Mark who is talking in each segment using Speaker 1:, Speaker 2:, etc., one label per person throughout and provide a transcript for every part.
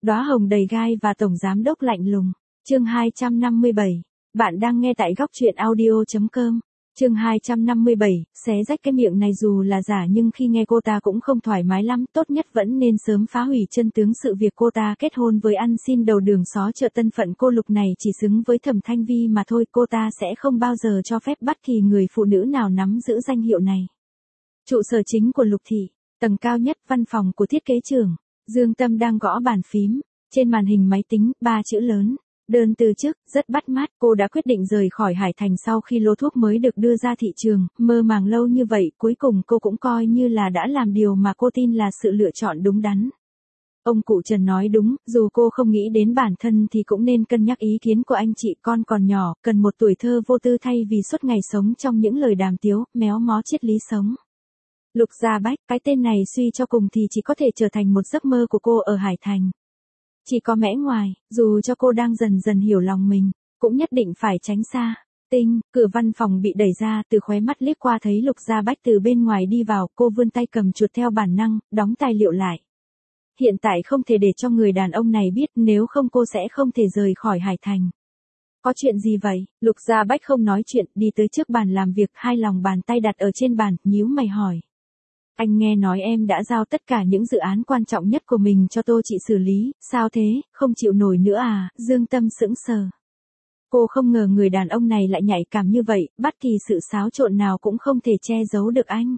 Speaker 1: Đóa hồng đầy gai và tổng giám đốc lạnh lùng. Chương 257. Bạn đang nghe tại góc truyện audio.com. Chương 257, xé rách cái miệng này dù là giả nhưng khi nghe cô ta cũng không thoải mái lắm, tốt nhất vẫn nên sớm phá hủy chân tướng sự việc cô ta kết hôn với ăn xin đầu đường xó chợ Tân Phận. Cô Lục này chỉ xứng với Thẩm Thanh Vi mà thôi, cô ta sẽ không bao giờ cho phép bất kỳ người phụ nữ nào nắm giữ danh hiệu này. Trụ sở chính của Lục thị, tầng cao nhất, văn phòng của thiết kế trưởng. Dương Tâm đang gõ bàn phím, trên màn hình máy tính, 3 chữ lớn. Đơn từ chức, rất bắt mắt. Cô đã quyết định rời khỏi Hải Thành sau khi lô thuốc mới được đưa ra thị trường, mơ màng lâu như vậy, cuối cùng cô cũng coi như là đã làm điều mà cô tin là sự lựa chọn đúng đắn. Ông cụ Trần nói đúng, dù cô không nghĩ đến bản thân thì cũng nên cân nhắc ý kiến của anh chị. Con còn nhỏ, cần một tuổi thơ vô tư thay vì suốt ngày sống trong những lời đàm tiếu, méo mó triết lý sống. Lục Gia Bách, cái tên này suy cho cùng thì chỉ có thể trở thành một giấc mơ của cô ở Hải Thành. Chỉ có mẽ ngoài, dù cho cô đang dần dần hiểu lòng mình, cũng nhất định phải tránh xa. Tinh, cửa văn phòng bị đẩy ra, từ khóe mắt liếc qua thấy Lục Gia Bách từ bên ngoài đi vào, cô vươn tay cầm chuột theo bản năng, đóng tài liệu lại. Hiện tại không thể để cho người đàn ông này biết, nếu không cô sẽ không thể rời khỏi Hải Thành. Có chuyện gì vậy? Lục Gia Bách không nói chuyện, đi tới trước bàn làm việc, hai lòng bàn tay đặt ở trên bàn, nhíu mày hỏi. Anh nghe nói em đã giao tất cả những dự án quan trọng nhất của mình cho Tô chị xử lý, sao thế, không chịu nổi nữa à? Dương Tâm sững sờ. Cô không ngờ người đàn ông này lại nhạy cảm như vậy, bất kỳ sự xáo trộn nào cũng không thể che giấu được anh.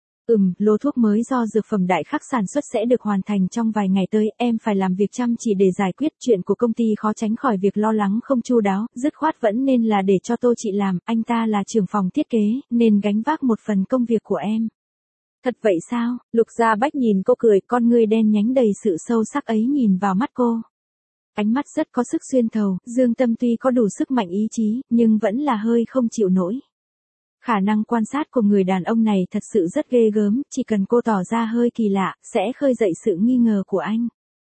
Speaker 1: Lô thuốc mới do dược phẩm Đại Khắc sản xuất sẽ được hoàn thành trong vài ngày tới, em phải làm việc chăm chỉ để giải quyết chuyện của công ty, khó tránh khỏi việc lo lắng không chu đáo, dứt khoát vẫn nên là để cho Tô chị làm, anh ta là trưởng phòng thiết kế, nên gánh vác một phần công việc của em. Thật vậy sao? Lục Gia Bách nhìn cô cười, con ngươi đen nhánh đầy sự sâu sắc ấy nhìn vào mắt cô. Ánh mắt rất có sức xuyên thấu, Dương Tâm tuy có đủ sức mạnh ý chí, nhưng vẫn là hơi không chịu nổi. Khả năng quan sát của người đàn ông này thật sự rất ghê gớm, chỉ cần cô tỏ ra hơi kỳ lạ, sẽ khơi dậy sự nghi ngờ của anh.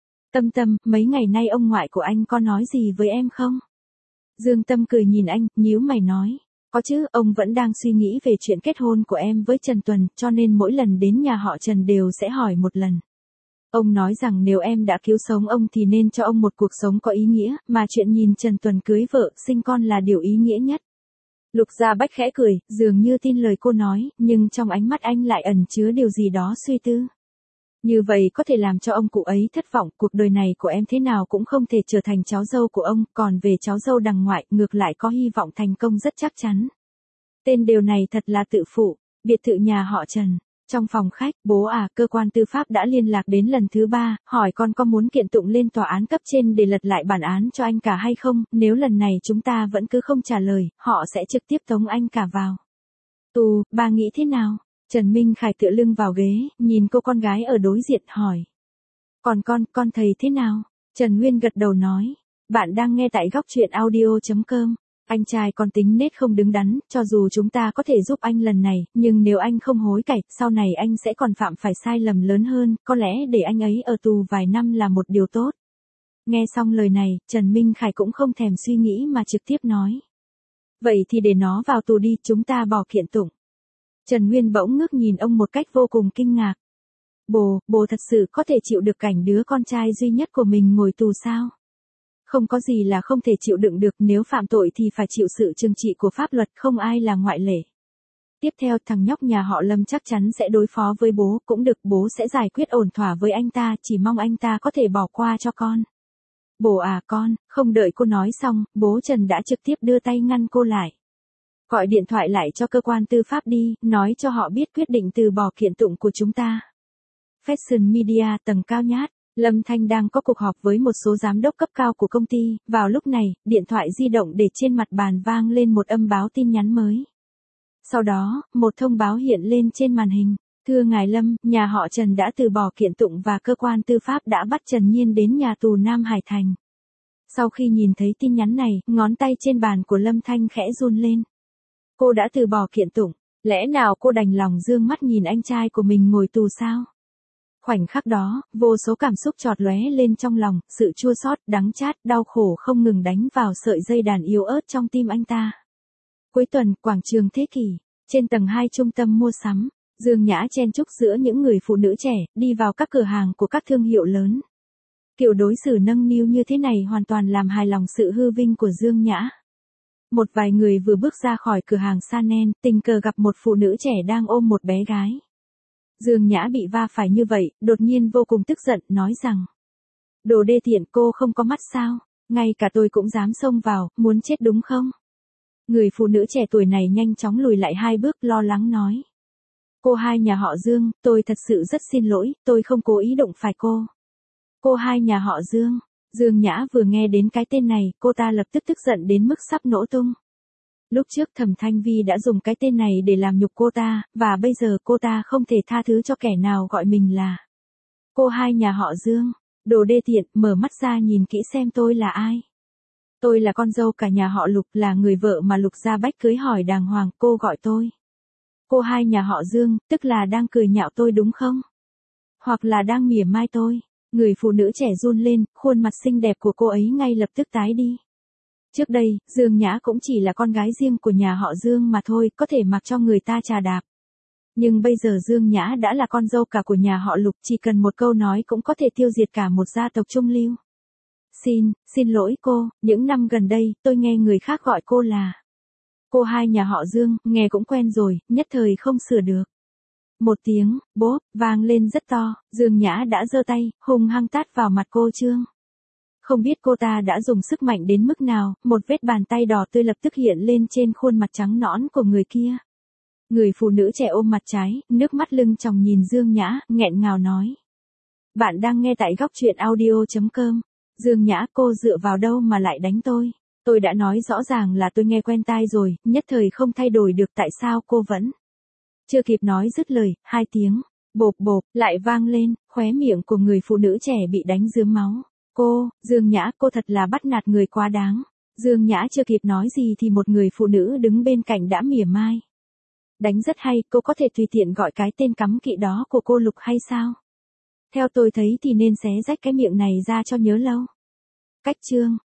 Speaker 1: Tâm, mấy ngày nay ông ngoại của anh có nói gì với em không? Dương Tâm cười nhìn anh, nhíu mày nói. Có chứ, ông vẫn đang suy nghĩ về chuyện kết hôn của em với Trần Tuần, cho nên mỗi lần đến nhà họ Trần đều sẽ hỏi một lần. Ông nói rằng nếu em đã cứu sống ông thì nên cho ông một cuộc sống có ý nghĩa, mà chuyện nhìn Trần Tuần cưới vợ, sinh con là điều ý nghĩa nhất. Lục Gia Bách khẽ cười, dường như tin lời cô nói, nhưng trong ánh mắt anh lại ẩn chứa điều gì đó suy tư. Như vậy có thể làm cho ông cụ ấy thất vọng, cuộc đời này của em thế nào cũng không thể trở thành cháu dâu của ông, còn về cháu dâu đằng ngoại, ngược lại có hy vọng thành công rất chắc chắn. Tên điều này thật là tự phụ. Biệt thự nhà họ Trần. Trong phòng khách, bố à, cơ quan tư pháp đã liên lạc đến lần thứ 3, hỏi con có muốn kiện tụng lên tòa án cấp trên để lật lại bản án cho anh cả hay không, nếu lần này chúng ta vẫn cứ không trả lời, họ sẽ trực tiếp tống anh cả vào tù, bà nghĩ thế nào? Trần Minh Khải tựa lưng vào ghế, nhìn cô con gái ở đối diện hỏi. Còn con thấy thế nào? Trần Nguyên gật đầu nói. Bạn đang nghe tại góc truyện audio.com. Anh trai con tính nết không đứng đắn, cho dù chúng ta có thể giúp anh lần này, nhưng nếu anh không hối cải, sau này anh sẽ còn phạm phải sai lầm lớn hơn, có lẽ để anh ấy ở tù vài năm là một điều tốt. Nghe xong lời này, Trần Minh Khải cũng không thèm suy nghĩ mà trực tiếp nói. Vậy thì để nó vào tù đi, chúng ta bỏ kiện tụng. Trần Nguyên bỗng ngước nhìn ông một cách vô cùng kinh ngạc. Bố thật sự có thể chịu được cảnh đứa con trai duy nhất của mình ngồi tù sao? Không có gì là không thể chịu đựng được, nếu phạm tội thì phải chịu sự trừng trị của pháp luật, không ai là ngoại lệ. Tiếp theo thằng nhóc nhà họ Lâm chắc chắn sẽ đối phó với bố, cũng được, bố sẽ giải quyết ổn thỏa với anh ta, chỉ mong anh ta có thể bỏ qua cho con. Bố à con, không đợi cô nói xong, bố Trần đã trực tiếp đưa tay ngăn cô lại. Gọi điện thoại lại cho cơ quan tư pháp đi, nói cho họ biết quyết định từ bỏ kiện tụng của chúng ta. Fashion Media tầng cao nhát. Lâm Thanh đang có cuộc họp với một số giám đốc cấp cao của công ty, vào lúc này, điện thoại di động để trên mặt bàn vang lên một âm báo tin nhắn mới. Sau đó, một thông báo hiện lên trên màn hình. Thưa ngài Lâm, nhà họ Trần đã từ bỏ kiện tụng và cơ quan tư pháp đã bắt Trần Nhiên đến nhà tù Nam Hải Thành. Sau khi nhìn thấy tin nhắn này, ngón tay trên bàn của Lâm Thanh khẽ run lên. Cô đã từ bỏ kiện tụng, lẽ nào cô đành lòng dương mắt nhìn anh trai của mình ngồi tù sao? Khoảnh khắc đó, vô số cảm xúc chợt lóe lên trong lòng, sự chua xót, đắng chát, đau khổ không ngừng đánh vào sợi dây đàn yếu ớt trong tim anh ta. Cuối tuần, quảng trường Thế Kỷ, trên tầng 2 trung tâm mua sắm, Dương Nhã chen chúc giữa những người phụ nữ trẻ, đi vào các cửa hàng của các thương hiệu lớn. Kiểu đối xử nâng niu như thế này hoàn toàn làm hài lòng sự hư vinh của Dương Nhã. Một vài người vừa bước ra khỏi cửa hàng Chanel, tình cờ gặp một phụ nữ trẻ đang ôm một bé gái. Dương Nhã bị va phải như vậy, đột nhiên vô cùng tức giận, nói rằng: Đồ đê tiện, cô không có mắt sao? Ngay cả tôi cũng dám xông vào, muốn chết đúng không? Người phụ nữ trẻ tuổi này nhanh chóng lùi lại 2 bước, lo lắng nói: Cô hai nhà họ Dương, tôi thật sự rất xin lỗi, tôi không cố ý đụng phải cô. Cô hai nhà họ Dương. Dương Nhã vừa nghe đến cái tên này, cô ta lập tức tức giận đến mức sắp nổ tung. Lúc trước Thẩm Thanh Vi đã dùng cái tên này để làm nhục cô ta, và bây giờ cô ta không thể tha thứ cho kẻ nào gọi mình là cô hai nhà họ Dương. Đồ đê tiện, mở mắt ra nhìn kỹ xem tôi là ai. Tôi là con dâu cả nhà họ Lục, là người vợ mà Lục Gia Bách cưới hỏi đàng hoàng, cô gọi tôi cô hai nhà họ Dương, tức là đang cười nhạo tôi đúng không? Hoặc là đang mỉa mai tôi. Người phụ nữ trẻ run lên, khuôn mặt xinh đẹp của cô ấy ngay lập tức tái đi. Trước đây, Dương Nhã cũng chỉ là con gái riêng của nhà họ Dương mà thôi, có thể mặc cho người ta chà đạp. Nhưng bây giờ Dương Nhã đã là con dâu cả của nhà họ Lục, chỉ cần một câu nói cũng có thể tiêu diệt cả một gia tộc trung lưu. Xin lỗi cô, những năm gần đây, tôi nghe người khác gọi cô là cô hai nhà họ Dương, nghe cũng quen rồi, nhất thời không sửa được. Một tiếng, bốp, vang lên rất to, Dương Nhã đã giơ tay, hung hăng tát vào mặt cô Trương. Không biết cô ta đã dùng sức mạnh đến mức nào, một vết bàn tay đỏ tươi lập tức hiện lên trên khuôn mặt trắng nõn của người kia. Người phụ nữ trẻ ôm mặt trái, nước mắt lưng tròng nhìn Dương Nhã, nghẹn ngào nói: Bạn đang nghe tại góc truyện audio.com. Dương Nhã, cô dựa vào đâu mà lại đánh tôi? Tôi đã nói rõ ràng là tôi nghe quen tai rồi, nhất thời không thay đổi được, tại sao cô vẫn... Chưa kịp nói dứt lời, 2 tiếng bộp bộp lại vang lên, khóe miệng của người phụ nữ trẻ bị đánh rướm máu. Dương Nhã, cô thật là bắt nạt người quá đáng. Dương Nhã chưa kịp nói gì thì một người phụ nữ đứng bên cạnh đã mỉa mai: Đánh rất hay, cô có thể tùy tiện gọi cái tên cắm kỵ đó của cô Lục hay sao? Theo tôi thấy thì nên xé rách cái miệng này ra cho nhớ lâu. Cách chương